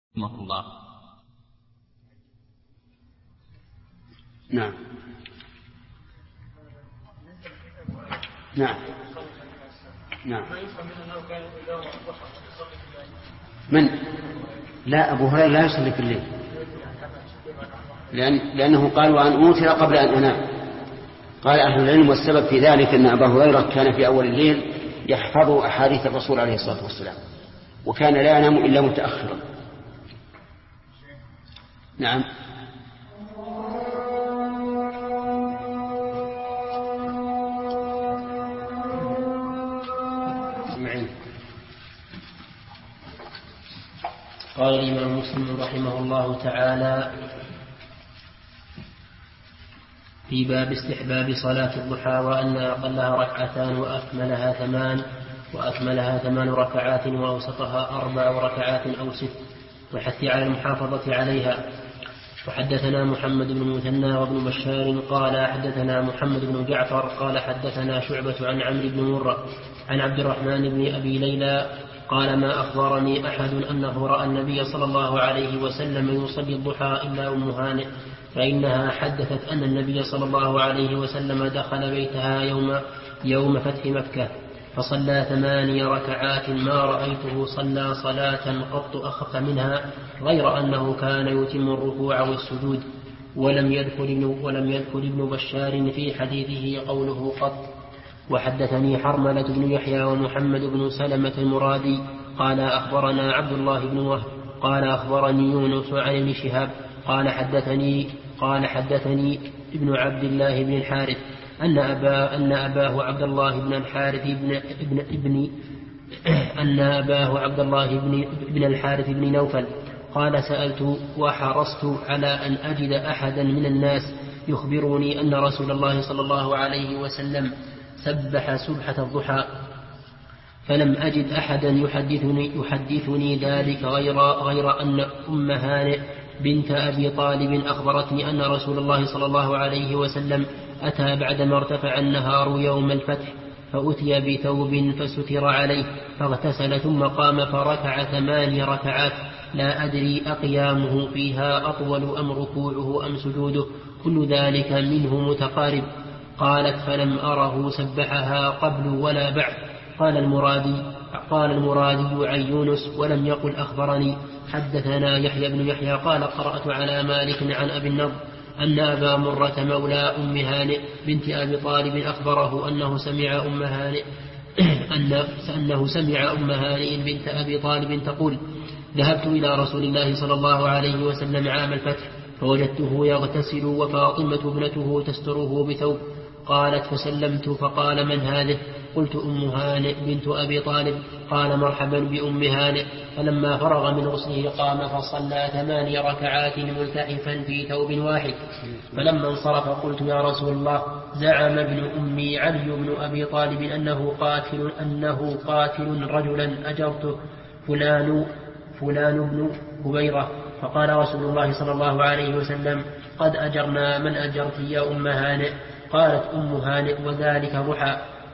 رحمه الله. نعم نعم نعم. من؟ لا، أبو هريرة لا يصلي في الليل، لأنه قال وأن أوتر قبل أن أنام. قال أهل العلم والسبب في ذلك أن أبا هريرة كان في أول الليل يحفظ أحاديث الرسول عليه الصلاة والسلام، وكان لا ينام إلا متأخرا. نعم. قال الإمام مسلم رحمه الله تعالى في باب استحباب صلاة الضحى وأن أقلها ركعتان وأكملها 8 ركعات وأوسطها 4 ركعات أو 6، وحث على المحافظة عليها. وحدثنا محمد بن المثنى وابن بشار قال حدثنا محمد بن جعفر قال حدثنا شعبة عن عمرو بن مرة عن عبد الرحمن بن أبي ليلى قال ما أخبرني أحد أنه رأى النبي صلى الله عليه وسلم يصلي الضحى إلا أم هانئ، فإنها حدثت أن النبي صلى الله عليه وسلم دخل بيتها يوم فتح مكة فصلى 8 ركعات ما رأيته صلى صلاة قط أخف منها، غير أنه كان يتم الركوع والسجود. ولم يذكر ابن بشار في حديثه قوله قط. وحدثني حرملة بن يحيى ومحمد بن سلمة المرادي قال أخبرنا عبد الله بن وهب قال أخبرني يونس عن ابن شهاب قال حدثني ابن عبد الله بن الحارث أن أباه عبد الله بن الحارث بن نوفل قال سألت وحرصت على أن أجد أحدا من الناس يخبرني أن رسول الله صلى الله عليه وسلم سبح سبحة الضحى، فلم أجد أحدا يحدثني ذلك غير أن أم هانئ بنت أبي طالب أخبرتني أن رسول الله صلى الله عليه وسلم أتى بعدما ارتفع النهار يوم الفتح فأتي بثوب فستر عليه فاغتسل ثم قام فركع 8 ركعات لا أدري أقيامه فيها أطول أم ركوعه أم سجوده، كل ذلك منه متقارب. قالت فلم أره سبحها قبل ولا بعد. قال المرادي عن يونس ولم يقل أخبرني. حدثنا يحيى بن يحيى قال قرأت على مالك عن أبي النضر أن أبا مرة مولى أم هانئ بنت أبي طالب أخبره أنه سمع أم هانئ بنت أبي طالب تقول ذهبت إلى رسول الله صلى الله عليه وسلم عام الفتح فوجدته يغتسل وفاطمة ابنته تستره بثوب. قالت فسلمت فقال من هذه؟ قلت أم هانئ بنت أبي طالب. قال مرحبا بأم هانئ. فلما فرغ من غسله قام فصلى 8 ركعات ملتحفا في ثوب واحد. فلما انصرف قلت يا رسول الله زعم ابن أمي علي بن أبي طالب أنه قاتل رجلا أجرته فلان بن هبيرة. فقال رسول الله صلى الله عليه وسلم قد أجرنا من أجرت يا أم هانئ. قالت أم هانئ وذلك ضحى.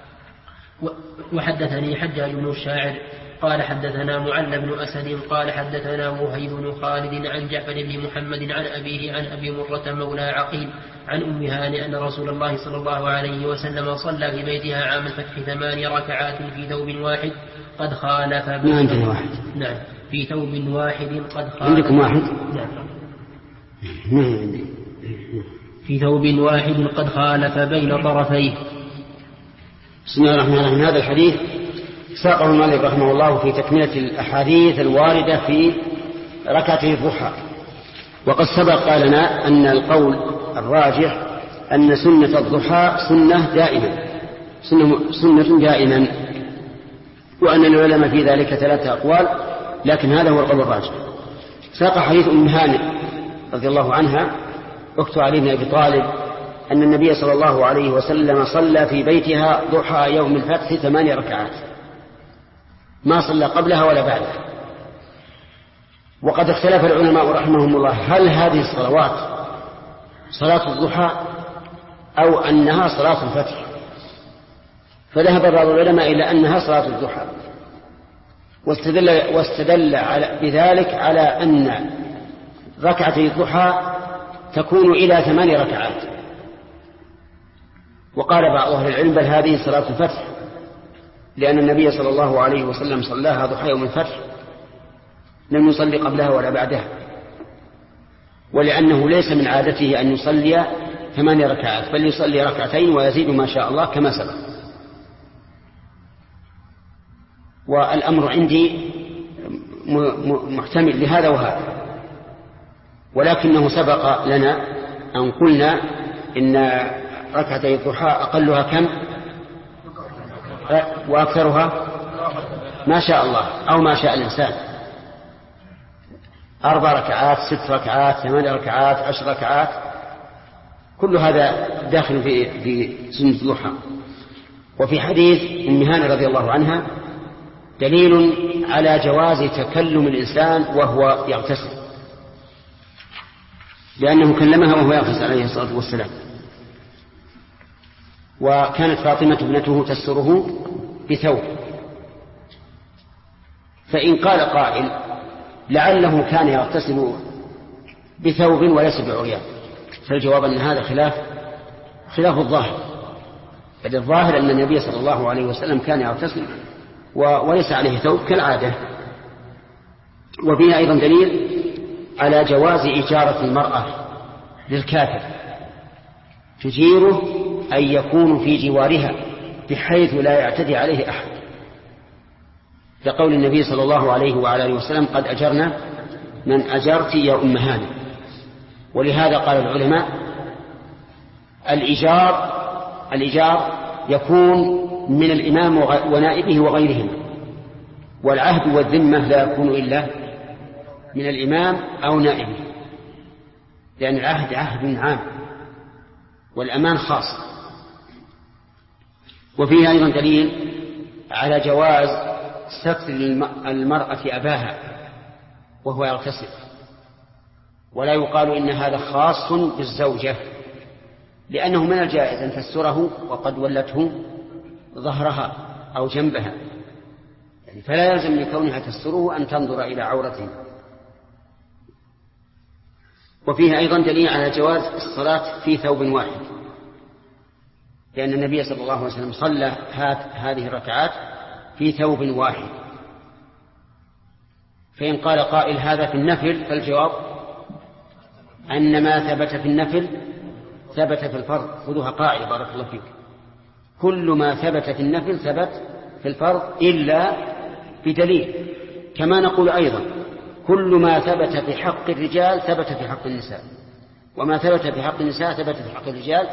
وحدثني حجاج بن الشاعر قال حدثنا معل بن أسد قال حدثنا وهيب بن خالد عن جعفر بن محمد عن أبيه عن أبي مرة مولى عقيل عن أم هانئ أن رسول الله صلى الله عليه وسلم صلى في بيتها عام الفتح 8 ركعات في ثوب واحد قد خالف نعم في ثوب واحد قد خالف. عندكم واحد؟ نعم في ثوب واحد قد خالف بين طرفيه. بسم الله الرحمن الرحيم. هذا الحديث ساقه المؤلف رحمه الله في تكملة الأحاديث الواردة في ركعتي الضحى. وقد سبق لنا أن القول الراجح أن سنة الضحى سنة دائما، وأن العلماء في ذلك 3 أقوال، لكن هذا هو القول الراجح. ساق حديث أم هانئ رضي الله عنها أخت علي بن أبي طالب أن النبي صلى الله عليه وسلم صلى في بيتها ضحى يوم الفتح 8 ركعات ما صلى قبلها ولا بعدها. وقد اختلف العلماء رحمهم الله هل هذه الصلوات صلاة الضحى أو أنها صلاة الفتح، فذهب بعض العلماء إلى أنها صلاة الضحى، واستدل بذلك على أن ركعتي الضحى تكون إلى 8 ركعات. وقال بعض أهل العلم بل هذه صلاة الفتح، لأن النبي صلى الله عليه وسلم صلاها ضحى يوم الفتح، لم يصلي قبلها ولا بعدها، ولأنه ليس من عادته أن يصلي 8 ركعات، بل يصلي 2 ركعتين ويزيد ما شاء الله كما سبق. والأمر عندي محتمل لهذا وهذا، ولكنه سبق لنا أن قلنا إن ركعتي الضحى أقلها كم وأكثرها ما شاء الله أو ما شاء الإنسان، 4 ركعات 6 ركعات 8 ركعات 10 ركعات، كل هذا داخل في سنة الضحى. وفي حديث أم هانئ رضي الله عنها دليل على جواز تكلم الإنسان وهو يغتسل، لأنه كلمها وهو يغتسل عليه الصلاة والسلام. وكانت فاطمة ابنته تستره بثوب، فإن قال قائل لعله كان يغتسل بثوب وليس بعريان، فالجواب أن هذا خلاف الظاهر، بل الظاهر أن النبي صلى الله عليه وسلم كان يغتسل وليس عليه ثوب كالعادة. وفيها أيضا دليل على جواز إجارة المرأة للكافر، تجيره أن يكون في جوارها بحيث لا يعتدي عليه أحد، لقول النبي صلى الله عليه وعلى آله وسلم قد أجرنا من أجرت يا أم هانئ. ولهذا قال العلماء الإيجار يكون من الإمام ونائبه وغيرهم، والعهد والذمة لا يكون إلا من الإمام أو نائبه، لأن العهد عهد عام والأمان خاص. وفيه أيضا دليل على جواز ستر المرأة أباها وهو يغتسل، ولا يقال إن هذا خاص بالزوجة، لأنه من الجائز أن تستره وقد ولته ظهرها أو جنبها، يعني فلا يلزم لكونها تستره أن تنظر إلى عورته. وفيه أيضا دليل على جواز الصلاة في ثوب واحد، لأن النبي صلى الله عليه وسلم صلى هذه الركعات في ثوب واحد. فإن قال قائل هذا في النفل، فالجواب أن ما ثبت في النفل ثبت في الفرض. خذوها قاعدة بارك الله فيك، كل ما ثبت في النفل ثبت في الفرض إلا بدليل. كما نقول أيضا كل ما ثبت في حق الرجال ثبت في حق النساء، وما ثبت في حق النساء ثبت في حق الرجال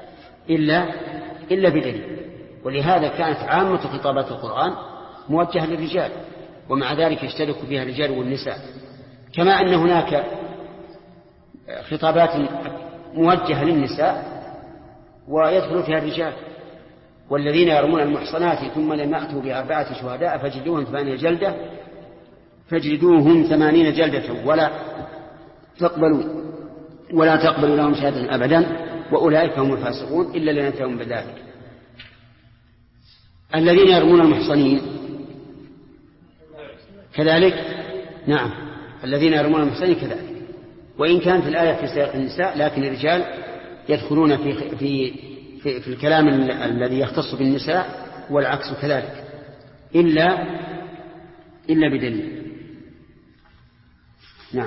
إلا بدليل. ولهذا كانت عامة خطابات القرآن موجهة للرجال، ومع ذلك يشترك فيها الرجال والنساء، كما أن هناك خطابات موجهة للنساء ويدخل فيها الرجال. والذين يرمون المحصنات ثم لم يأتوا ب4 شهداء فاجلدوهم 8 جلدة فاجلدوهم 80 جلدة ولا تقبلوا لهم شهادة أبدا وأولئك هم الفاسقون إلا لنتهم بذلك. الذين يرمون المحصنين كذلك، نعم الذين يرمون المحصنين كذلك، وإن كانت الآية في سياق النساء، لكن الرجال يدخلون في الكلام الذي يختص بالنساء، والعكس كذلك إلا بدليل. نعم.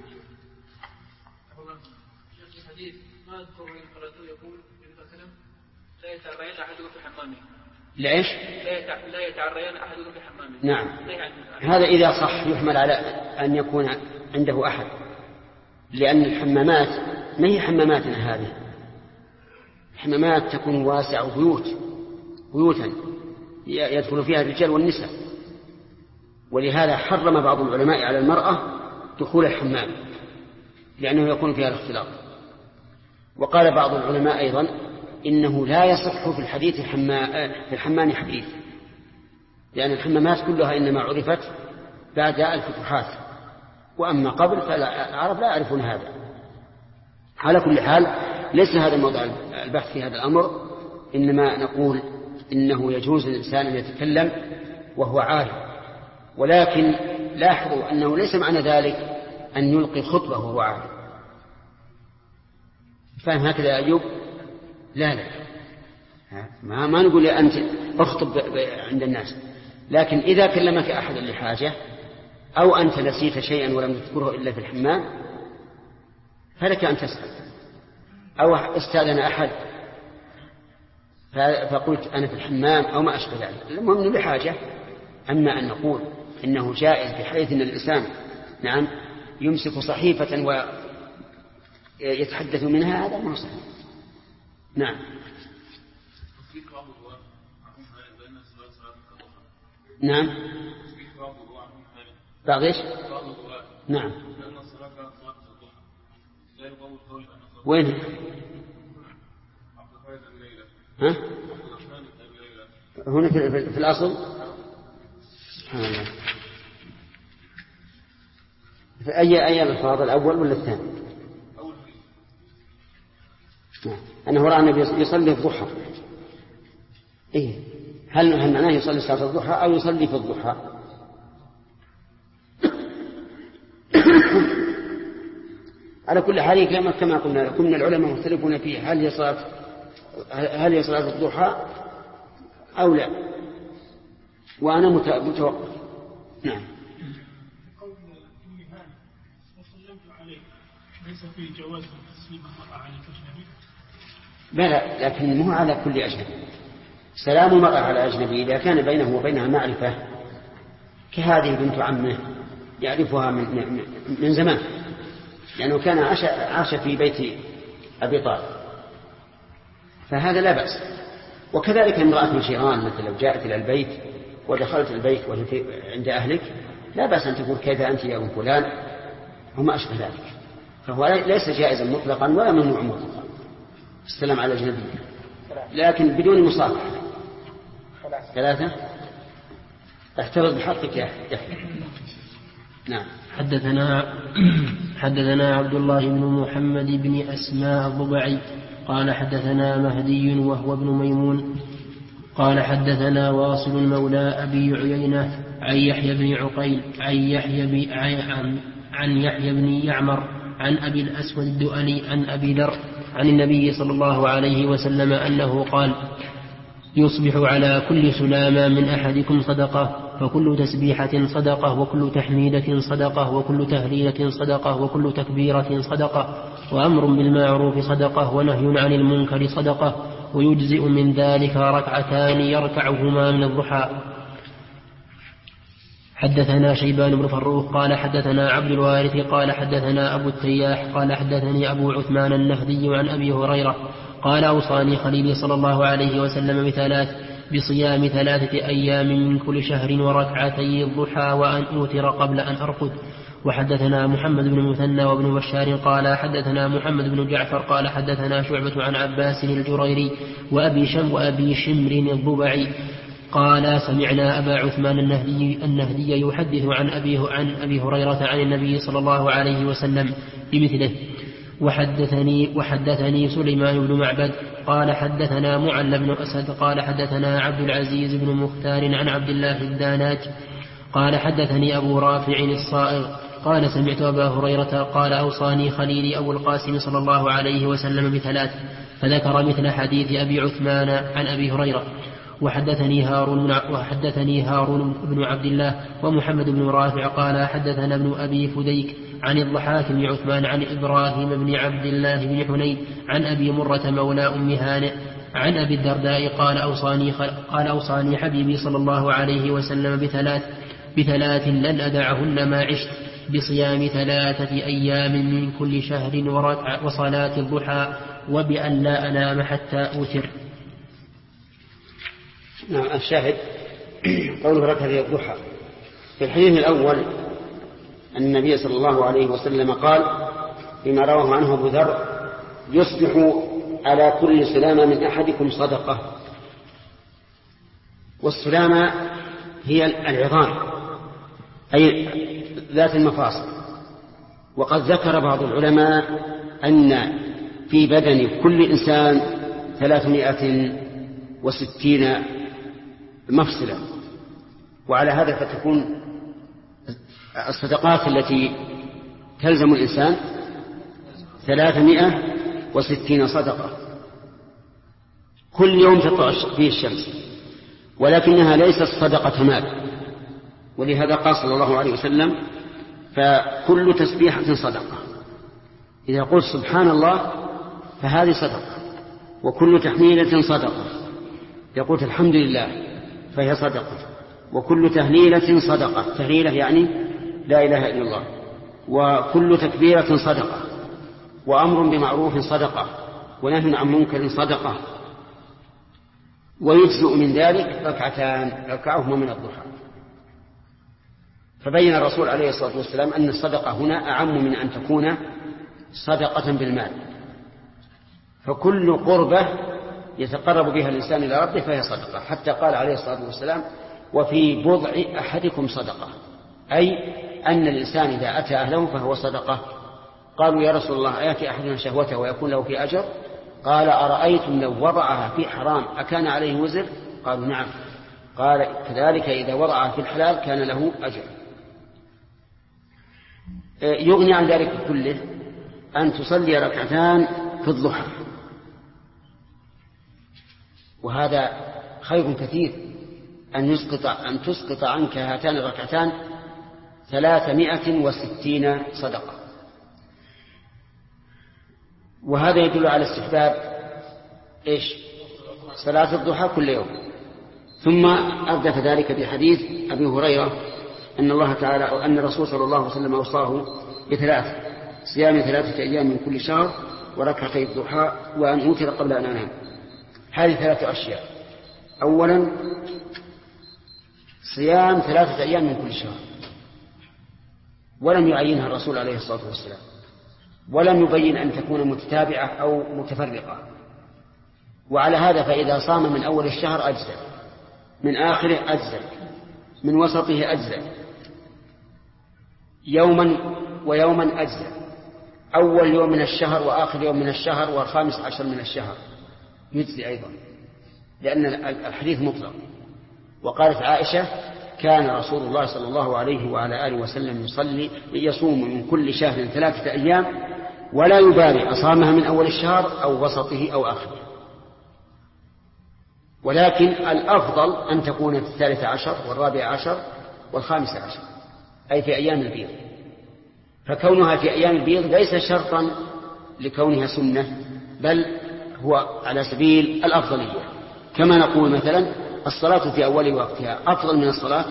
الحديث ما أذكر من قرأته يقول لا يتعريان أحدكم في حمامه. ليش؟ لا يتعريان أحدكم في حمامه. نعم، هذا إذا صح يحمل على أن يكون عنده أحد، لأن الحمامات ما هي حماماتنا هذه، الحمامات تكون واسعة بيوتا يدخل فيها الرجال والنساء، ولهذا حرم بعض العلماء على المرأة دخول الحمام لأنه يكون فيها الاختلاط. وقال بعض العلماء أيضا إنه لا يصح في الحديث في الحمام حديث، لأن الحمامات كلها إنما عرفت بعد الفتوحات، وأما قبل فالعرب لا يعرفون هذا. على كل حال ليس هذا موضوع البحث في هذا الأمر، إنما نقول إنه يجوز للإنسان أن يتكلم وهو عارف ولكن لاحظوا أنه ليس معنى ذلك أن يلقي خطبة وهو عالم. فهم هكذا يا أيوب؟ لا ما نقول يا أنت اخطب عند الناس، لكن إذا كلمك أحد لحاجة أو أنت نسيت شيئا ولم تذكره إلا في الحمام فلك أن تسأل، أو استأذن أحد فقلت أنا في الحمام أو ما أشبه ذلك، المهم بحاجة. أما أن نقول إنه جائز بحيث أن الإنسان نعم يمسك صحيفة ويتحدث منها، هذا ما صحيح. نعم. نعم. بعض إيش؟ نعم. وين؟ ها؟ هنا في الأصل. سبحان الله. في أي الألفاظ، الأول ولا الثاني؟ نعم. أنه رأى النبي يصلي في الضحى. إيه؟ هل معناه يصلي صلاة الضحى أو يصلي في الضحى؟ على كل حال كما قلنا لكم من العلماء مختلفون فيه هل هي صلاة الضحى أو لا، وأنا متوقف. نعم. قول النهاية وسلمت عليه ليس فيه جواز تسليم المرأة على الأجنبي؟ بلى، لكن مو على كل أجنبي. سلام المرأة على أجنبي إذا كان بينه وبينها معرفة، كهذه بنت عمه يعرفها من زمان، لأنه كان عاش في بيت أبي طالب، فهذا لا بأس. وكذلك امرأة الجيران مثل لو جاءت إلى البيت ودخلت البيت وهي عند أهلك لا بأس أن تقول كيف أنت يا أم فلان وما أشبه ذلك، فهو ليس جائزا مطلقا ولا ممنوع مطلقا السلام على الأجنبي، لكن بدون مصافحة. 3 احتفظ بحقك يا يحيى. نعم. حدثنا عبد الله بن محمد بن أسماء الضبعي قال حدثنا مهدي وهو ابن ميمون قال حدثنا واصل مولى أبي عيينة عن يحيى بن عقيل عن يحيى بن يعمر عن أبي الأسود الدؤلي عن أبي ذر عن النبي صلى الله عليه وسلم أنه قال: يصبح على كل سلامة من أحدكم صدقة، فكل تسبيحة صدقة، وكل تحميدة صدقة، وكل تهليلة صدقة، وكل تكبيرة صدقة، وأمر بالمعروف صدقة، ونهي عن المنكر صدقة، ويجزئ من ذلك 2 يركعهما من الضحى. حدثنا شيبان بن فروخ قال حدثنا عبد الوارث قال حدثنا أبو التياح قال حدثني أبو عثمان النهدي عن أبي هريرة قال: أوصاني خليلي صلى الله عليه وسلم بصيام 3 أيام من كل شهر وركعتي الضحى وأن أوتر قبل أن أرقد. وحدثنا محمد بن المثنى وابن بشار قال حدثنا محمد بن جعفر قال حدثنا شعبة عن عباس الجريري وأبي شمر الضبعي قال: سمعنا أبا عثمان النهدي يحدث عن أبي هريرة عن النبي صلى الله عليه وسلم بمثله. وحدثني سليمان بن معبد قال حدثنا معل بن أسد قال حدثنا عبد العزيز بن مختار عن عبد الله الداناج قال حدثني أبو رافع الصائغ قال: سمعت أبا هريرة قال: أوصاني خليلي أبو القاسم صلى الله عليه وسلم ب3، فذكر مثل حديث أبي عثمان عن أبي هريرة. وحدثني هارون بن عبد الله ومحمد بن رافع قال حدثنا ابن أبي فديك عن الضحاك بن عثمان عن إبراهيم بن عبد الله بن حنين عن أبي مرة مولى أم هانئ عن أبي الدرداء قال: أوصاني حبيبي صلى الله عليه وسلم ب3 لن أدعهن ما عشت، بصيام 3 أيام من كل شهر وصلاة الضحى، وبأن لا أنام حتى أوتر. نعم. الشاهد قوله ركعتي الضحى. في الحديث الأول أن النبي صلى الله عليه وسلم قال فيما رواه عنه أبو ذر: يصبح على كل سلامة من أحدكم صدقة. والسلامة هي العظام أي ذات المفاصل. وقد ذكر بعض العلماء أن في بدن كل إنسان 360 مفصلا، وعلى هذا فتكون الصدقات التي تلزم الإنسان 360 صدقة كل يوم تطلع فيه الشمس، ولكنها ليست صدقة مال، ولهذا قال صلى الله عليه وسلم: فكل تسبيحة صدقة. إذا قلت سبحان الله فهذه صدقة، وكل تحميلة صدقة. إذا قلت الحمد لله فهي صدقة، وكل تهليلة صدقة. تهليلة يعني لا إله إلا الله. وكل تكبيرة صدقة، وأمر بمعروف صدقة، ونهي عن منكر صدقة. ويجزء من ذلك ركعتان ركعهما من الضحى. فبين الرسول عليه الصلاة والسلام أن الصدقة هنا أعم من أن تكون صدقة بالمال، فكل قربة يتقرب بها الإنسان إلى ربه فهي صدقة. حتى قال عليه الصلاة والسلام: وفي بضع أحدكم صدقة، أي أن الإنسان إذا أتى أهله فهو صدقة. قالوا: يا رسول الله أيأتي أحدنا شهوته ويكون له في أجر؟ قال: أرأيتم لو وضعها في حرام أكان عليه وزر؟ قالوا: نعم. قال: كذلك إذا وضعها في الحلال كان له أجر. يغني عن ذلك كله أن تصلي ركعتان في الضحى، وهذا خير كثير. أن تسقط عنك هاتان الركعتان 360 صدقة. وهذا يدل على استحباب صلاة الضحى كل يوم. ثم أردف ذلك بحديث أبي هريرة أن الله تعالى أن الرسول صلى الله عليه وسلم أوصاه بثلاث: صيام 3 أيام من كل شهر، وركعتي الضحى، وأن أوتر قبل أن أنام. هذه 3 أشياء. أولا صيام 3 أيام من كل شهر، ولم يعينها الرسول عليه الصلاة والسلام، ولم يبين أن تكون متتابعة أو متفرقة. وعلى هذا فإذا صام من أول الشهر أجزأ، من آخره أجزأ، من وسطه أجزأ، يوما ويوما أجزأ، أول يوم من الشهر وآخر يوم من الشهر و15 من الشهر يجزي أيضا، لأن الحديث مطلق. وقالت عائشة: كان رسول الله صلى الله عليه وعلى آله وسلم يصوم من كل شهر 3 أيام ولا يبالي أصامها من أول الشهر أو وسطه أو آخره. ولكن الأفضل أن تكون في 13 و14 و15، أي في أيام البيض. فكونها في أيام البيض ليس شرطا لكونها سنة، بل هو على سبيل الأفضلية. كما نقول مثلا الصلاة في أول وقتها أفضل من الصلاة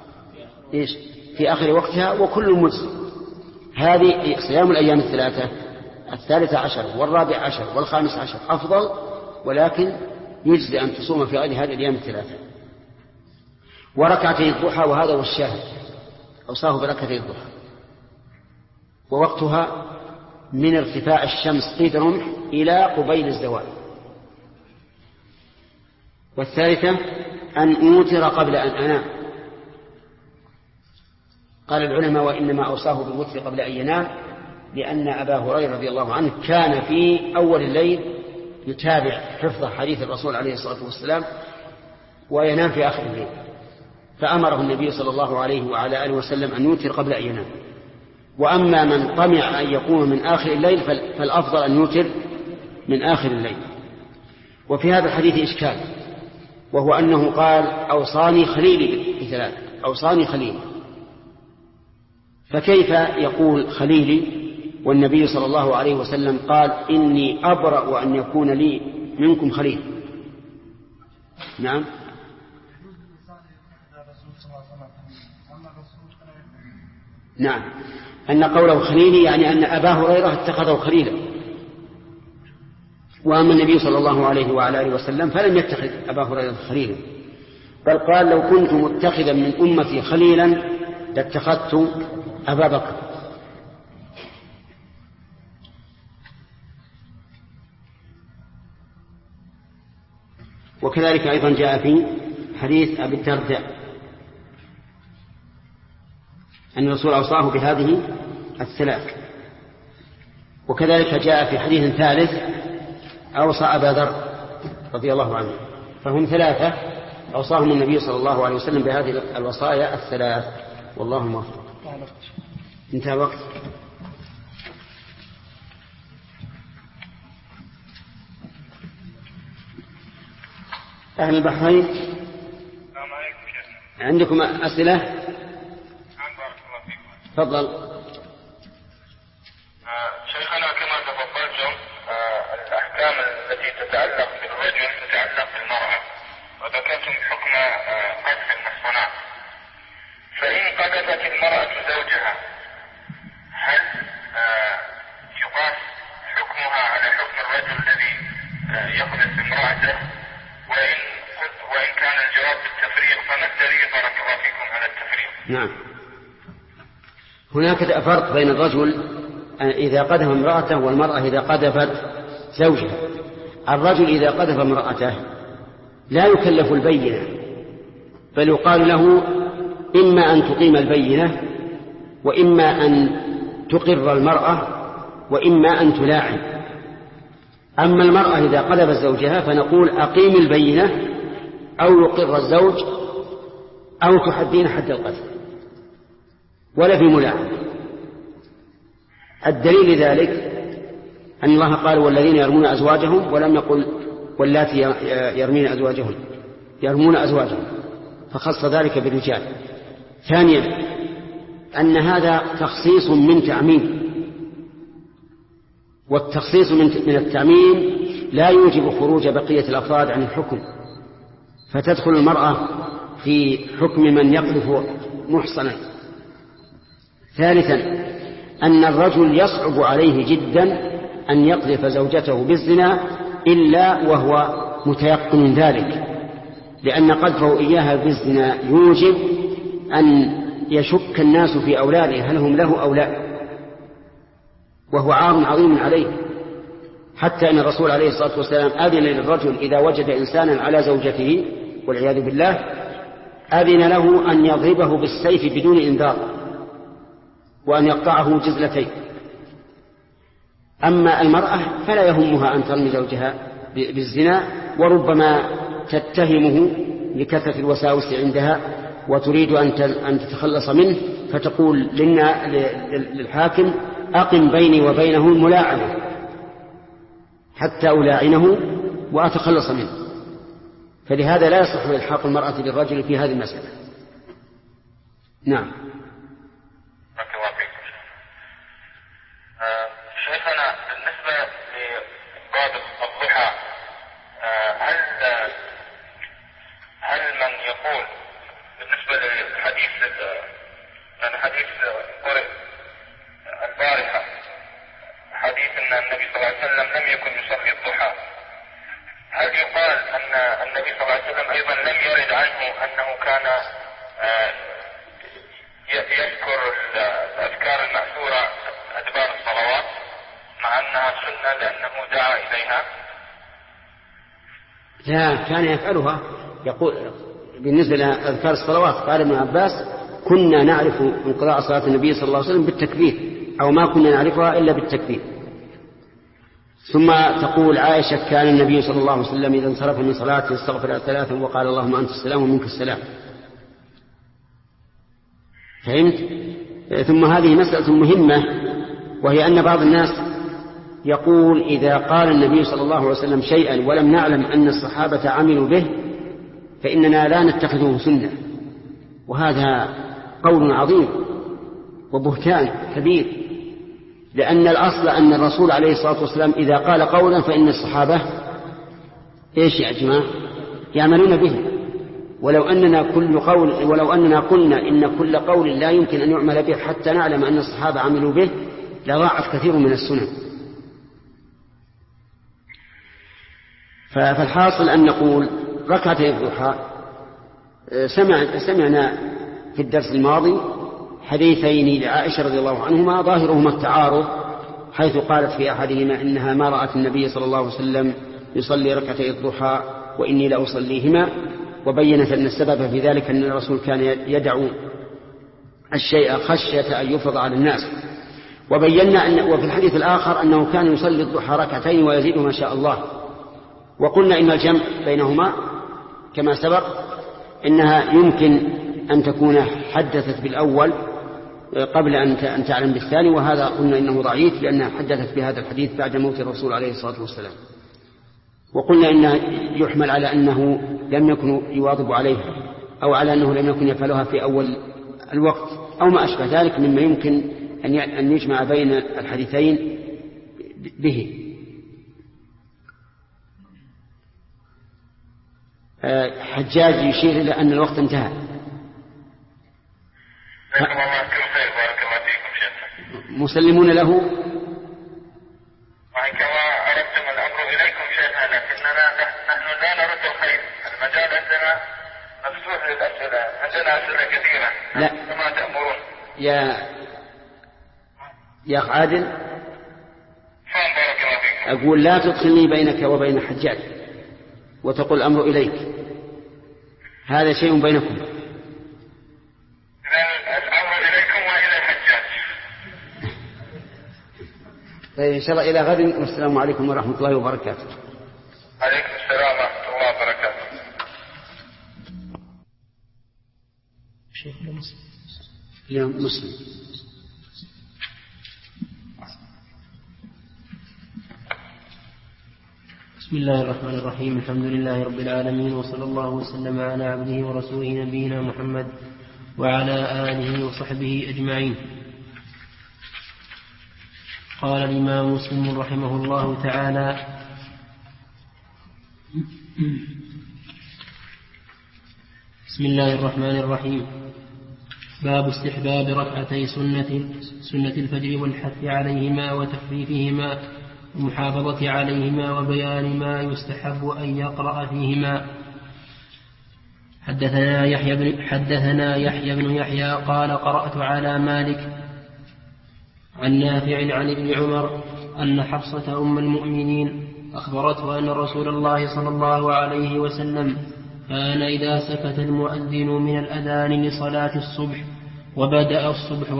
في آخر وقتها، وكل مجزي. هذه صيام الأيام 13 و14 و15 أفضل، ولكن يجزي أن تصوم في غير هذه الأيام 3. وركعتي الضحى، وهذا هو الشاهد، أوصاه بركعتي الضحى، ووقتها من ارتفاع الشمس قيد رمح إلى قبيل الزوال. والثالثة أن أوتر قبل أن أنام. قال العلماء: وإنما أوصاه بالوتر قبل أن ينام لأن أبا هريرة رضي الله عنه كان في أول الليل يتابع حفظ حديث الرسول عليه الصلاة والسلام وينام في آخر الليل، فأمره النبي صلى الله عليه وعلى آله وسلم أن يوتر قبل أن ينام. وأما من طمع أن يقوم من آخر الليل فالأفضل أن يوتر من آخر الليل. وفي هذا الحديث إشكال، وهو أنه قال: أوصاني خليلي ب3، أوصاني خليلي. فكيف يقول خليلي والنبي صلى الله عليه وسلم قال: إني أبرأ أن يكون لي منكم خليل؟ نعم. نعم، أن قوله خليلي يعني أن أبا هريرة اتخذه خليلا، وأما النبي صلى الله عليه وعلى آله وسلم فلم يتخذ أبا هريرة خليلا، بل قال: لو كنت متخذا من أمتي خليلا لاتخذت أبا بكر. وكذلك أيضا جاء في حديث أبي الدرداء أن الرسول أوصاه بهذه 3. وكذلك جاء في حديث ثالث أوصى أبا ذر رضي الله عنه. فهم 3 أوصاهم النبي صلى الله عليه وسلم بهذه الوصايا 3. والله موفق. انتهى وقت. أهل البحرين عندكم أسئلة؟ بارك الله فيكم. تفضل. شيخنا كما تفضلتم الأحكام التي تتعلق بالرجل تتعلق بالمرأة، وذكرتم حكم قذف المحصنات، فإن قذفت المرأة زوجها هل يقاس حكمها على حكم الرجل الذي يقذف امرأته؟ وإن كان الجواب بالتفريق فما الدليل بارك الله فيكم على التفريق؟ نعم، هناك فرق بين الرجل إذا قذف امرأته والمرأة إذا قذفت زوجها. الرجل إذا قذف امرأته لا يكلف البينة، بل يقال له إما أن تقيم البينة، وإما أن تقر المرأة، وإما أن تلاعن. أما المرأة إذا قذفت زوجها فنقول أقيم البينة أو يقر الزوج أو تحدين حد القذف، ولا في ملاعنة. الدليل لذلك أن الله قال والذين يرمون أزواجهم، ولم يقل واللاتي يرمون أزواجهم، فخص ذلك بالرجال. ثانيا أن هذا تخصيص من تعميم، والتخصيص من التعميم لا يوجب خروج بقية الأفراد عن الحكم، فتدخل المرأة في حكم من يقذف محصنا. ثالثا أن الرجل يصعب عليه جدا أن يقذف زوجته بالزنا إلا وهو متيقن ذلك، لأن قذفه إياها بالزنا يوجب أن يشك الناس في أولاده هل هم له أو لا، وهو عار عظيم عليه، حتى أن الرسول عليه الصلاة والسلام أذن للرجل إذا وجد إنسانا على زوجته والعياذ بالله أذن له أن يضربه بالسيف بدون إنذار، وأن يقطعه جزلتين. أما المرأة فلا يهمها أن ترمي زوجها بالزنا، وربما تتهمه لكثرة الوساوس عندها وتريد أن تتخلص منه، فتقول للحاكم أقم بيني وبينه الملاعنة حتى ألاعنه وأتخلص منه. فلهذا لا يصح إلحاق المرأة بالرجل في هذه المسألة. نعم. شيخنا بالنسبة لقاذف الضحى، هل من يقول بالنسبة للحديث الحديث قرئ البارحة حديث أن النبي صلى الله عليه وسلم لم يكن يصلي الضحى، هل يقال أن النبي صلى الله عليه وسلم أيضا لم يرد عنه أنه كان يذكر الأذكار المأثورة أدبار الصلوات مع أنها سنة لأنه دعا إليها؟ لا، كان يفعلها. يقول بالنسبة لأذكار الصلوات قال ابن عباس كنا نعرف انقضاء صلاة النبي صلى الله عليه وسلم بالتكبير، أو ما كنا نعرفها إلا بالتكبير. ثم تقول عائشة كان النبي صلى الله عليه وسلم إذا انصرف من صلاته استغفر 3 وقال اللهم أنت السلام ومنك السلام. فهمت؟ ثم هذه مسألة مهمة، وهي أن بعض الناس يقول إذا قال النبي صلى الله عليه وسلم شيئا ولم نعلم أن الصحابة عملوا به فإننا لا نتخذه سنة، وهذا قول عظيم وبهتان كبير، لأن الأصل أن الرسول عليه الصلاة والسلام إذا قال قولا فإن الصحابة إيش يا جماعة يعملون به. ولو أننا قلنا إن كل قول لا يمكن أن يعمل به حتى نعلم أن الصحابة عملوا به لضاعت كثير من السنن. فالحاصل أن نقول ركعتي الضحى سمعنا في الدرس الماضي حديثين لعائشة رضي الله عنهما ظاهرهما التعارض، حيث قالت في أحدهما إنها ما رأت النبي صلى الله عليه وسلم يصلي ركعتي الضحى وإني لأصليهما، وبينت أن السبب في ذلك أن الرسول كان يدعو الشيء خشية أن يفرض على الناس. وبينا وفي الحديث الآخر أنه كان يصلي الضحى ركعتين ويزيد ما شاء الله. وقلنا إن الجمع بينهما كما سبق إنها يمكن أن تكون حدثت بالأول قبل أن تعلم بالثاني، وهذا قلنا إنه ضعيف لأنها حدثت بهذا الحديث بعد موت الرسول عليه الصلاة والسلام. وقلنا إنه يحمل على أنه لم يكن يواظب عليها، أو على أنه لم يكن يفعلها في أول الوقت، أو ما أشبه ذلك مما يمكن أن يجمع بين الحديثين به. حجاج يشير إلى أن الوقت انتهى. مسلمون له. وإن كما أردتم الأمر إليكم شيئا، لكننا نحن لا نرد الخير. المجال عندنا مفتوح للأسئلة، عندنا أسئلة كثيرة. لا. كما تأمرون. يا أخ عادل، فان بارك الله فيكم. أقول لا تدخلني بينك وبين حجاج وتقول الأمر إليك، هذا شيء بينكم. الأمر إليكم وإلى الحجاج. طيب إن شاء الله إلى غد، والسلام عليكم ورحمة الله وبركاته. عليكم السلام ورحمة الله وبركاته. شيخ مسلم. اليوم مسلم. بسم الله الرحمن الرحيم. الحمد لله رب العالمين، وصلى الله وسلم على عبده ورسوله نبينا محمد وعلى آله وصحبه أجمعين. قال الإمام مسلم رحمه الله تعالى: بسم الله الرحمن الرحيم. باب استحباب ركعتي سنة الفجر والحث عليهما وتخفيفهما والمحافظة عليهما وبيان ما يستحب أن يقرأ فيهما. حدثنا يحيى بن يحيى قال: قرأت على مالك عن نافع عن ابن عمر أن حفصة أم المؤمنين أخبرته أن رسول الله صلى الله عليه وسلم كان إذا سكت المؤذن من الأذان لصلاة الصبح وبدأ الصبح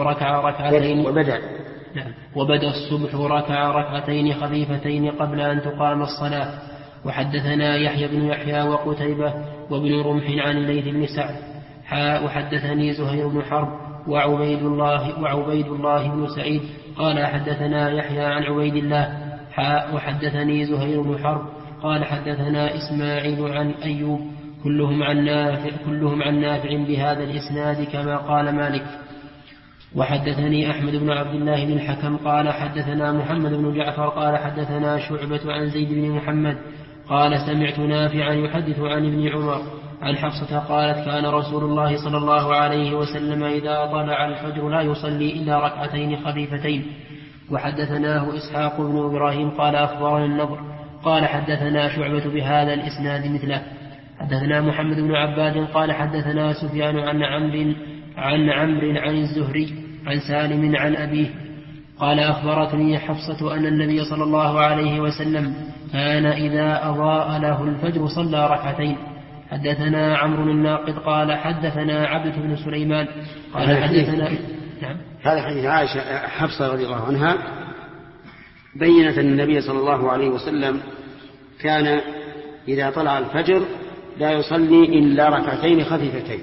ركع ركعتين خفيفتين قبل أن تقام الصلاة. وحدثنا يحيى بن يحيى وقتيبة وابن رمح عن الليث بن سعد وحدثني زهير بن حرب وعبيد الله بن سعيد قال حدثنا يحيى عن عبيد الله وحدثني زهير بن حرب قال حدثنا إسماعيل عن أيوب كلهم عن نافع بهذا الإسناد كما قال مالك. وحدثني أحمد بن عبد الله بن الحكم قال حدثنا محمد بن جعفر قال حدثنا شعبة عن زيد بن محمد قال سمعت نافعا يحدث عن ابن عمر عن حفصة قالت كان رسول الله صلى الله عليه وسلم إذا طلع الفجر لا يصلي إلا ركعتين خفيفتين. وحدثناه إسحاق بن إبراهيم قال أخبرنا النضر قال حدثنا شعبة بهذا الإسناد مثله. حدثنا محمد بن عباد قال حدثنا سفيان عن عمرو عن الزهري عن سالم عن أبيه قال أخبرتني حفصة أن النبي صلى الله عليه وسلم كان إذا أضاء له الفجر صلى ركعتين. حدثنا عمرو الناقد قال حدثنا عبد بن سليمان قال حدثنا هذا حديث عائشة حفصة رضي الله عنها بينت أن النبي صلى الله عليه وسلم كان إذا طلع الفجر لا يصلي إلا ركعتين خفيفتين،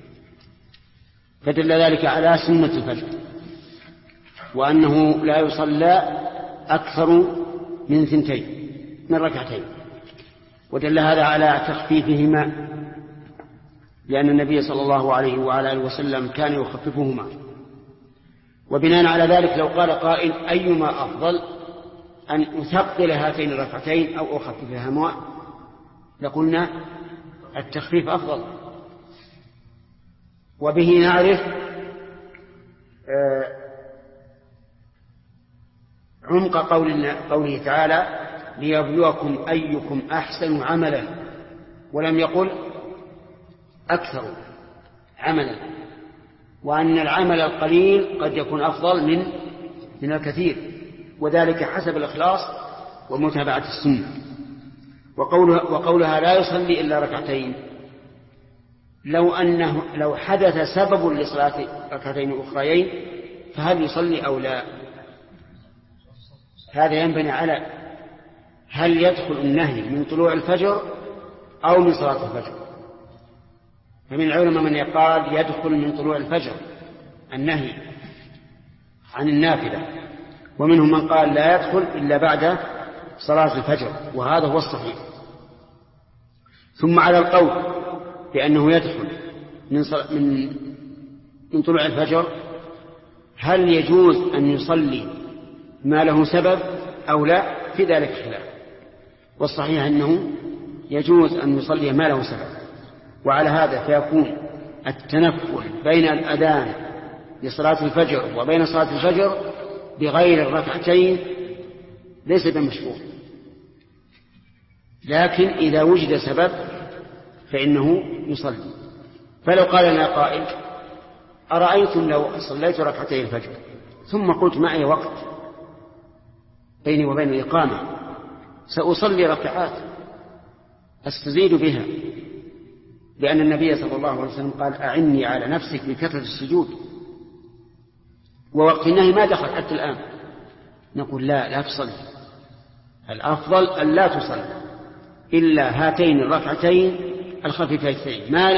فدل ذلك على سنة الفجر وأنه لا يصلى أكثر من 2 ركعتين، ودل هذا على تخفيفهما لأن النبي صلى الله عليه وعلى آله وسلم كان يخففهما. وبناء على ذلك لو قال قائل أيما أفضل أن أثقل هاتين الركعتين أو أخففهما لقلنا التخفيف أفضل. وبه نعرف عمق قوله تعالى ليبلوكم أيكم أحسن عملا، ولم يقل أكثر عملا، وأن العمل القليل قد يكون أفضل من الكثير، وذلك حسب الإخلاص ومتابعة السنة. وقولها لا يصلي إلا ركعتين لو حدث سبب لصلاة ركعتين أخريين فهل يصلي أو لا؟ هذا ينبني على هل يدخل النهي من طلوع الفجر أو من صلاة الفجر. فمن العلماء من يقال يدخل من طلوع الفجر النهي عن النافلة، ومنهم من قال لا يدخل إلا بعد صلاة الفجر، وهذا هو الصحيح. ثم على القول بأنه يدخل من طلوع الفجر، هل يجوز أن يصلي ما له سبب أو لا؟ في ذلك خلاف، والصحيح أنه يجوز أن يصلي ما له سبب. وعلى هذا فيكون التنفل بين الأذان لصلاة الفجر وبين صلاة الفجر بغير الركعتين ليس بمشروع، لكن إذا وجد سبب فإنه يصلي. فلو قال لنا قائل أرأيتم لو صليت ركعتي الفجر ثم قلت معي وقت بيني وبين الإقامة، سأصلي ركعات أستزيد بها، لأن النبي صلى الله عليه وسلم قال أعني على نفسك بكثرة السجود، ووقت النهي ما دخل حتى الآن. نقول لا تصلي، الأفضل أن لا تصلي إلا هاتين الركعتين الخفيفتين ما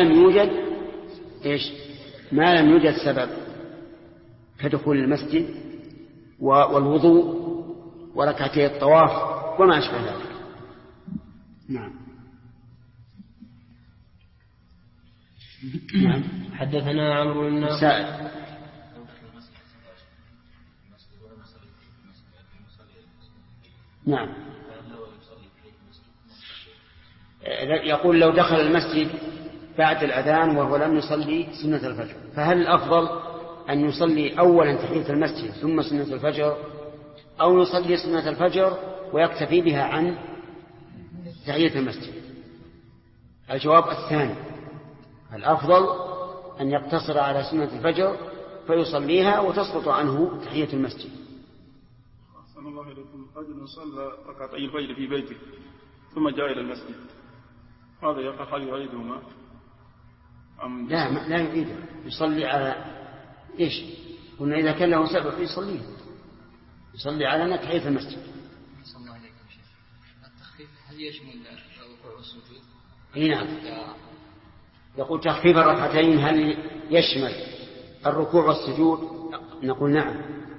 لم يوجد سبب كدخول المسجد والوضوء وركعتي الطواف وما أشبه ذلك. نعم. حدثنا عمرو بن سائل. نعم. يقول لو دخل المسجد بعد الأذان وهو لم يصلي سنة الفجر، فهل الأفضل أن يصلي أولا تحية المسجد ثم سنة الفجر، أو يصلي سنة الفجر ويكتفي بها عن تحية المسجد؟ الجواب الثاني، الأفضل أن يقتصر على سنة الفجر فيصليها وتسقط عنه تحية المسجد. أحسن الله إليكم. رجل صلى ركعتي الفجر في بيته ثم جاء إلى المسجد، هذا يقع هل يعيدهما أم لا يعيده، يصلي على إيش؟ قلنا إذا كان له سبب يصلي على تحية المسجد. أحسن الله إليكم شيخ. التخفيف هل يشمل الركوع والسجود؟ نعم. يقول تخفيف الركعتين هل يشمل الركوع والسجود؟ نقول نعم،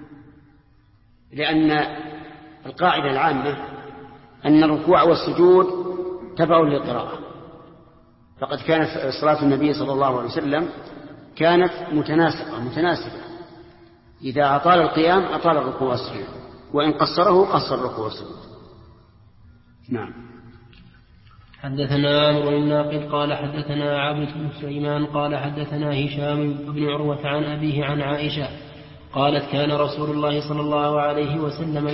لأن القاعدة العامة أن الركوع والسجود تبع للقراءة، فقد كانت صلاة النبي صلى الله عليه وسلم كانت متناسبة، إذا أطال القيام أطال الركوع والسجود، وإن قصره قصر الركوع والسجود. نعم. حدثنا عمرو الناقد قال حدثنا عبد بن سليمان قال حدثنا هشام بن عروة عن أبيه عن عائشة قالت كان رسول الله صلى الله عليه وسلم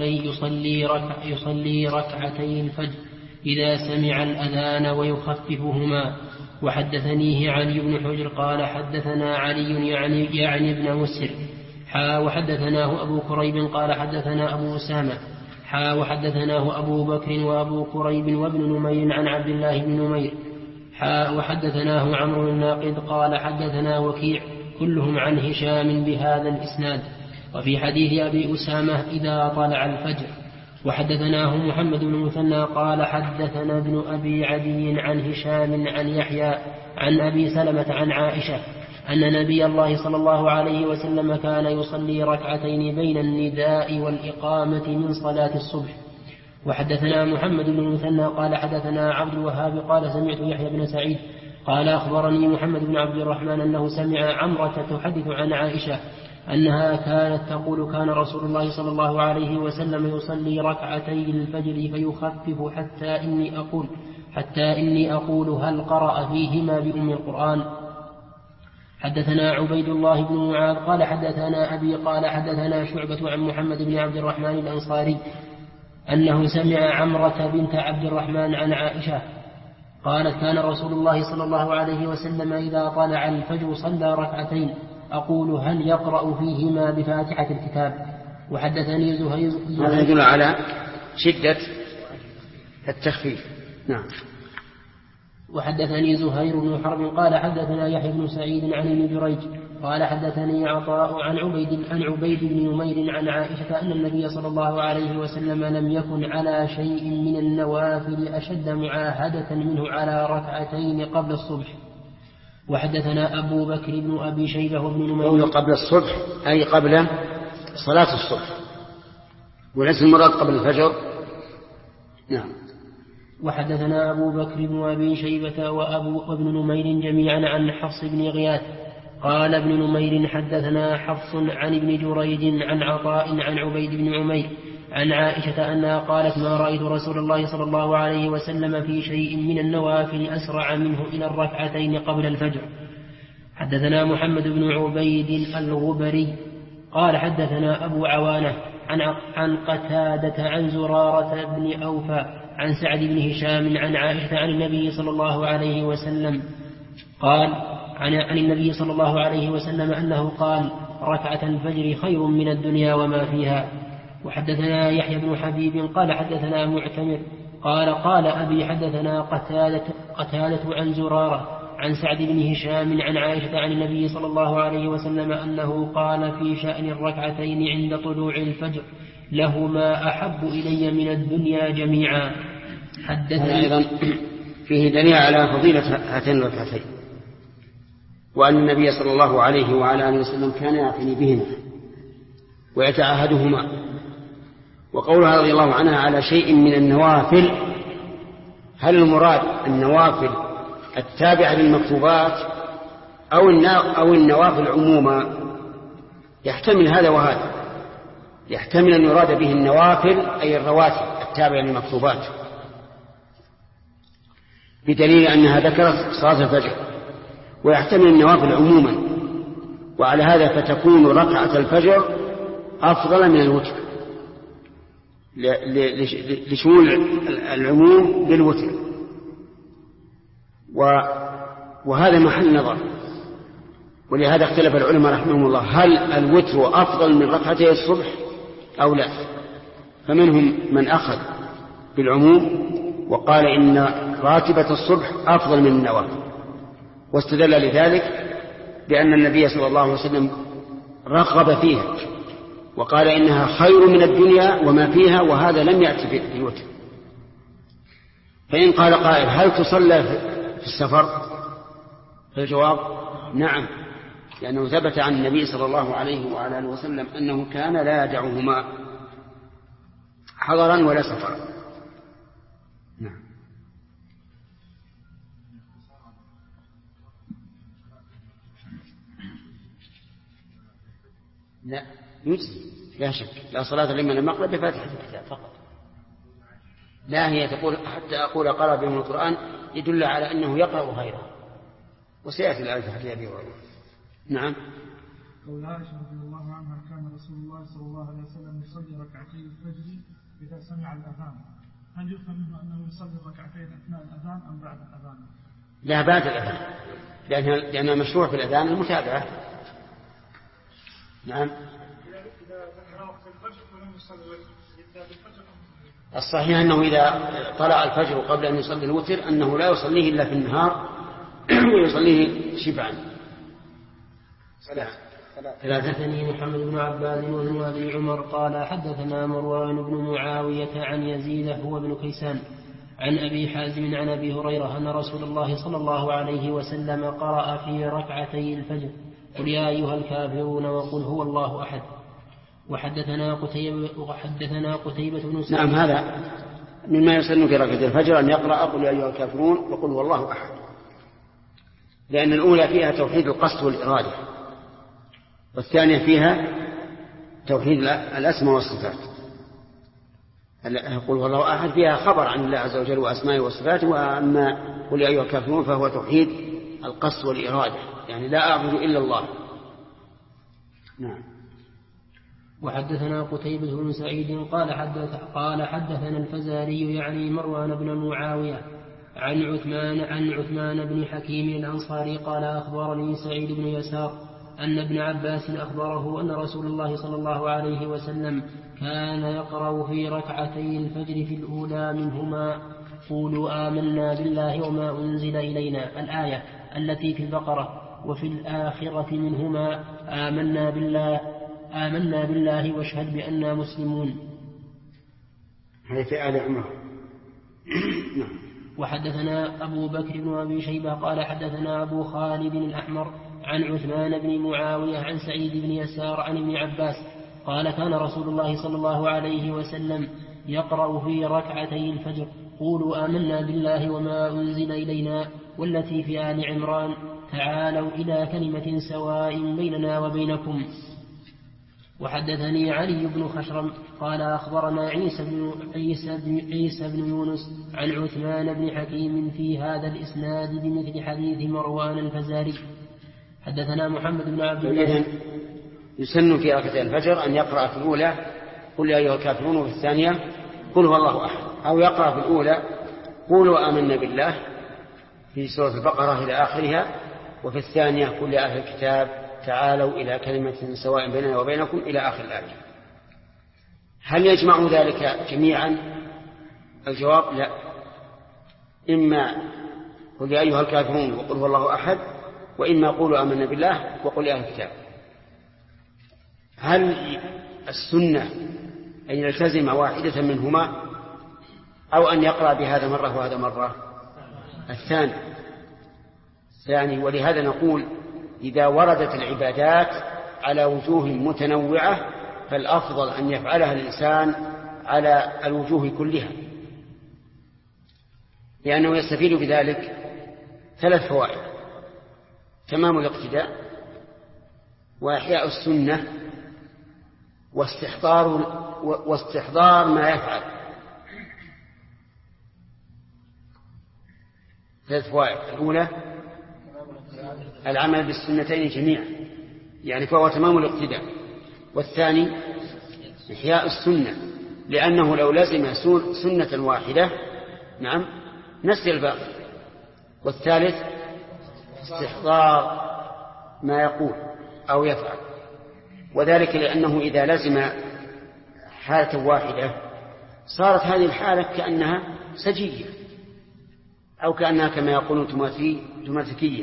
يصلي ركعتي الفجر إذا سمع الأذان ويخففهما. وحدثنيه علي بن حجر قال حدثنا علي يعني ابن مسر وحدثناه أبو كريب قال حدثنا أبو أسامة وحدثناه أبو بكر وأبو كريب وابن نمير عن عبد الله بن نمير وحدثناه عمرو الناقد قال حدثنا وكيع كلهم عن هشام بهذا الإسناد. وفي حديث أبي أسامة إذا طلع الفجر. وحدثناه محمد بن المثنى قال حدثنا ابن أبي عدي عن هشام عن يحيى عن أبي سلمة عن عائشة أن نبي الله صلى الله عليه وسلم كان يصلي ركعتين بين النداء والإقامة من صلاة الصبح. وحدثنا محمد بن المثنى قال حدثنا عبد الوهاب قال سمعت يحيى بن سعيد قال أخبرني محمد بن عبد الرحمن أنه سمع عمرة تحدث عن عائشة أنها كانت تقول كان رسول الله صلى الله عليه وسلم يصلي ركعتي الفجر فيخفف حتى إني أقول هل قرأ فيهما بأم القرآن. حدثنا عبيد الله بن معاذ قال حدثنا أبي قال حدثنا شعبة عن محمد بن عبد الرحمن الأنصاري أنه سمع عمرة بنت عبد الرحمن عن عائشة قالت كان رسول الله صلى الله عليه وسلم إذا طلع الفجر صلى ركعتين أقول هل يقرأ فيهما بفاتحة الكتاب. وحدثني زهير هذا يدل على شدة التخفيف. نعم. وحدثني زهير بن حرب قال حدثنا يحيى بن سعيد عن ابن جريج قال حدثني عطاء عن عبيد بن نمير عن عائشة أن النبي صلى الله عليه وسلم لم يكن على شيء من النوافل أشد معاهدة منه على ركعتين قبل الصبح. وحدثنا أبو بكر بن أبي شيبة وابن نمير قبل الصبح أي قبل صلاة الصبح وليس المراد قبل الفجر. نعم. وحدثنا أبو بكر بن أبي شيبة وابن نمير جميعا عن حفص بن غياث قال ابن نمير حدثنا حفص عن ابن جريج عن عطاء عن عبيد بن عمير عن عائشة أنها قالت ما رأيت رسول الله صلى الله عليه وسلم في شيء من النوافل أسرع منه إلى الركعتين قبل الفجر. حدثنا محمد بن عبيد الغبري قال حدثنا أبو عوانة عن قتادة عن زرارة بن أوفى عن سعد بن هشام عن عائشة عن النبي صلى الله عليه وسلم قال عن النبي صلى الله عليه وسلم أنه قال ركعة الفجر خير من الدنيا وما فيها. وحدثنا يحيى بن حبيب قال حدثنا معتمر قال أبي حدثنا قتادة عن زرارة عن سعد بن هشام عن عائشة عن النبي صلى الله عليه وسلم أنه قال في شأن الركعتين عند طلوع الفجر لهما أحب إلي من الدنيا جميعا. حدثنا أيضا فيه دليل على فضيلة هاتين الركعتين وأن النبي صلى الله عليه وعلى آله وسلم كان يعتني بهما ويتعاهدهما. وقولها رضي الله عنها على شيء من النوافل، هل المراد النوافل التابعة للمكتوبات أو النوافل عموما؟ يحتمل هذا وهذا، يحتمل أن يراد به النوافل أي الرواتب التابعة للمكتوبات بدليل أنها ذكرت صلاة الفجر، ويحتمل النوافل عموما، وعلى هذا فتكون ركعة الفجر أفضل من الوتر لشمول العموم بالوتر، وهذا محل نظر. ولهذا اختلف العلماء رحمهم الله هل الوتر أفضل من ركعتي الصبح أو لا. فمنهم من أخذ بالعموم وقال إن راتبة الصبح أفضل من النوافل، واستدل لذلك بأن النبي صلى الله عليه وسلم رغب فيها وقال إنها خير من الدنيا وما فيها، وهذا لم يأتي في الوتر. فإن قال قائل هل تصلى في السفر؟ فالجواب نعم، لأنه ثبت عن النبي صلى الله عليه وعلى آله وسلم أنه كان لا يدعهما حضرا ولا سفرا. نعم. لا يجزي لا شك، لا صلاة لمن لم يقرأ بفاتحة الكتاب فقط. لا هي تقول حتى أقول قرأ بهم القرآن يدل على أنه يقرأ غيره، وسيأتي الآية في حديث أبي هريرة. نعم. قول عائشة رضي الله عنها كان رسول الله صلى الله عليه وسلم يصلي ركعتي الفجر إذا سمع الأذان، هل يفهم منه أنه يصلي ركعتين أثناء الأذان أم بعد الأذان؟ لا بعد الأذان، لأنها مشروع في الأذان المتابعة. نعم. الصحيح أنه إذا طلع الفجر قبل أن يصلي الوتر أنه لا يصليه إلا في النهار ويصليه شبعا. حدثني محمد بن عباد وابن أبي عمر قال حدثنا مروان بن معاوية عن يزيد هو بن كيسان عن أبي حازم عن أبي هريرة أن رسول الله صلى الله عليه وسلم قرأ في ركعتي الفجر قل يا أيها الكافرون وقل هو الله أحد. وحدثنا قتيبة بن سعيد. نعم، هذا مما يسن في ركعتي الفجر أن يقرأ قل يا أيها الكافرون وقل هو الله أحد، لأن الأولى فيها توحيد القصد والإرادة، والثانية فيها توحيد الأسماء والصفات. قل هو الله أحد فيها خبر عن الله عز وجل وأسمائه وصفاته، وأما قل يا أيها الكافرون فهو توحيد القصد والإرادة، يعني لا أعبد إلا الله. نعم. وحدثنا قتيبة بن سعيد قال حدثنا الفزاري يعني مروان بن معاوية عن عثمان بن حكيم الأنصاري قال أخبرني سعيد بن يسار أن ابن عباس أخبره أن رسول الله صلى الله عليه وسلم كان يقرأ في ركعتي الفجر في الأولى منهما قولوا آمنا بالله وما أنزل إلينا الآية التي في البقرة، وفي الآخرة منهما آمنا بالله واشهد بأننا مسلمون. هذه في آل عمران. وحدثنا أبو بكر بن أبي شيبة قال حدثنا أبو خالد الأحمر عن عثمان بن معاوية عن سعيد بن يسار عن ابن عباس قال كان رسول الله صلى الله عليه وسلم يقرأ في ركعتي الفجر قولوا آمنا بالله وما أنزل إلينا والتي في آل عمران تعالوا إلى كلمة سواء بيننا وبينكم. وحدثني علي بن خشرم قال أخبرنا عيسى بن يونس عن عثمان بن حكيم في هذا الإسناد بمثل حديث مروان الفزاري. حدثنا محمد بن عبد الله. يسن في ركعتي الفجر أن يقرأ في الأولى قل يا أيها الكافرون وفي الثانية قل هو الله أحد، أو يقرأ في الأولى قولوا آمنا بالله في سورة البقرة إلى آخرها، وفي الثانية قل يا أهل الكتاب تعالوا إلى كلمة سواء بيننا وبينكم إلى آخر الآية. هل يجمع ذلك جميعا؟ الجواب لا، إما قل يا أيها الكافرون وقل هو الله أحد، وإما قولوا آمنا بالله وقل يا أهل الكتاب. هل السنة أن يلتزم واحدة منهما أو أن يقرأ بهذا مرة وهذا مرة؟ الثاني. ولهذا نقول إذا وردت العبادات على وجوه متنوعة فالأفضل أن يفعلها الإنسان على الوجوه كلها، لأنه يستفيد بذلك 3 فوائد: تمام الاقتداء، وإحياء السنة، واستحضار ما يفعل. 3 فوائد: الأولى العمل بالسنتين جميعا، يعني فهو تمام الاقتداء. والثاني إحياء السنة، لأنه لو لزم سنة واحدة نسي الباقي. والثالث استحضار ما يقول أو يفعل، وذلك لأنه إذا لزم حالة واحدة صارت هذه الحالة كأنها سجية، أو كأنها كما يقولون تماثيكية،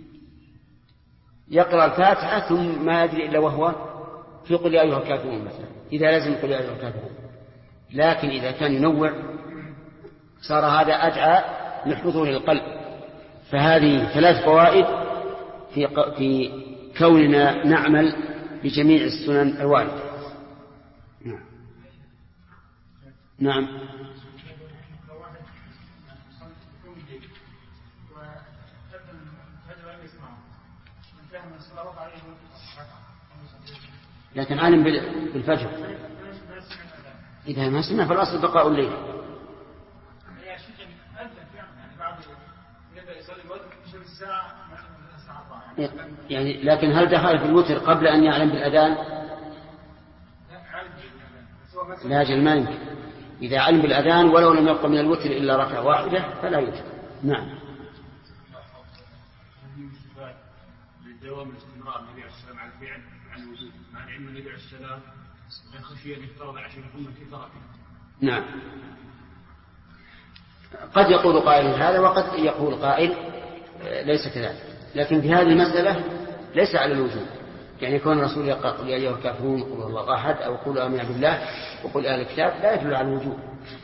يقرأ الفاتحة ثم ما يدري إلا وهو في قل يا أيها الكافرون مثلا، إذا لازم قل يا أيها الكافرون. لكن إذا كان ينوع صار هذا أدعى لحضور القلب. فهذه 3 فوائد في كوننا نعمل بجميع السنن الواردة. نعم. لكن علم بالفجر إذا ما سمع فالأصل بقاء الليل. يعني لكن هل دخل في الوتر قبل أن يعلم بالأذان؟ لا أجل ما يمكن. إذا علم بالأذان ولو لم يبق من الوتر إلا ركعة واحدة فلا يوتر. نعم. دوام الاستمرار النبي عليه السلام على الفعل عن الوجود، مع علم النبي عليه السلام من خشية أن يفترض عشان يكون في تركه. نعم. قد يقول قائل هذا وقد يقول قائل ليس كذلك، لكن في هذه المسألة ليس على الوجود. يعني يكون الرسول يقرأ قل يا أيها الكافرون قل هو الله أحد أو قل آمنا بالله وقل أهل الكتاب لا يدل على الوجود،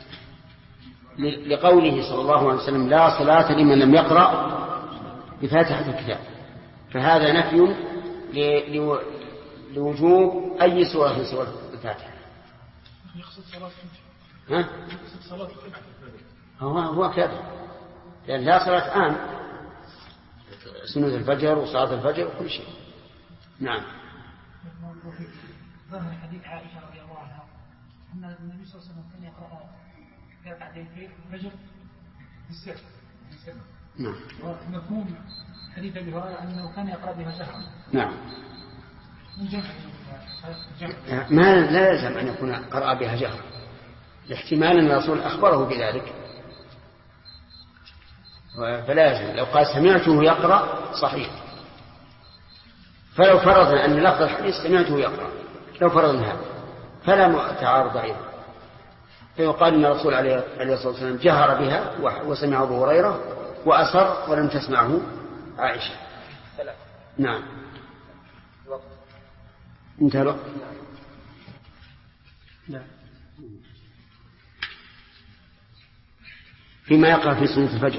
لقوله صلى الله عليه وسلم لا صلاة لمن لم يقرأ بفاتحة الكتاب، فهذا نفي لوجوب أي سورة من سور الفاتحة. يقصد صلاة هو كذا، لأن لا صلاة آن سنة الفجر وصلاة الفجر وكل شيء. نعم. ظهر حديث عائشة رضي الله عنها أن النبي صلى الله عليه وسلم كان يقرأ في ركعتين الفجر بالسر. نعم. ومفهوم حديث أبي هريرة أنه كان يقرأ بها جهرا. نعم. من جمع. ما لا يلزم أن يكون قرأ بها جهرا، لاحتمال أن الرسول أخبره بذلك، فلا يلزم. لو قال سمعته يقرأ صحيح، فلو فرضنا أن لفظ الحديث سمعته يقرأ، لو فرضنا هذا فلا تعارض أيضا، فيقال أن الرسول عليه الصلاة والسلام جهر بها وسمع أبو هريرة وأسر ولم تسمعه عائشة. نعم. انتهى الوقت. نعم. فيما يقرأ في سنة الفجر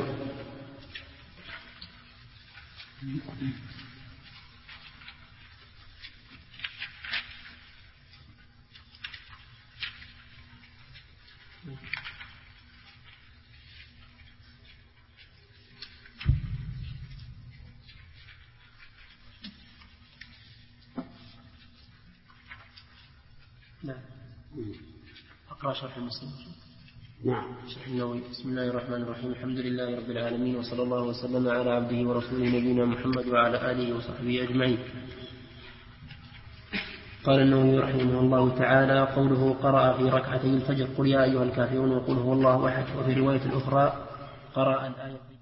نعم. أقرأ شرح المسلم. نعم. شرح النووي. بسم الله الرحمن الرحيم. الحمد لله رب العالمين، وصلى الله وسلم على عبده ورسوله نبينا محمد وعلى آله وصحبه أجمعين. قال النووي رحمه الله تعالى: قوله قرأ في ركعتي الفجر قل يا أيها الكافرون وقل هو الله أحد. وفي رواية أخرى قرأ الآية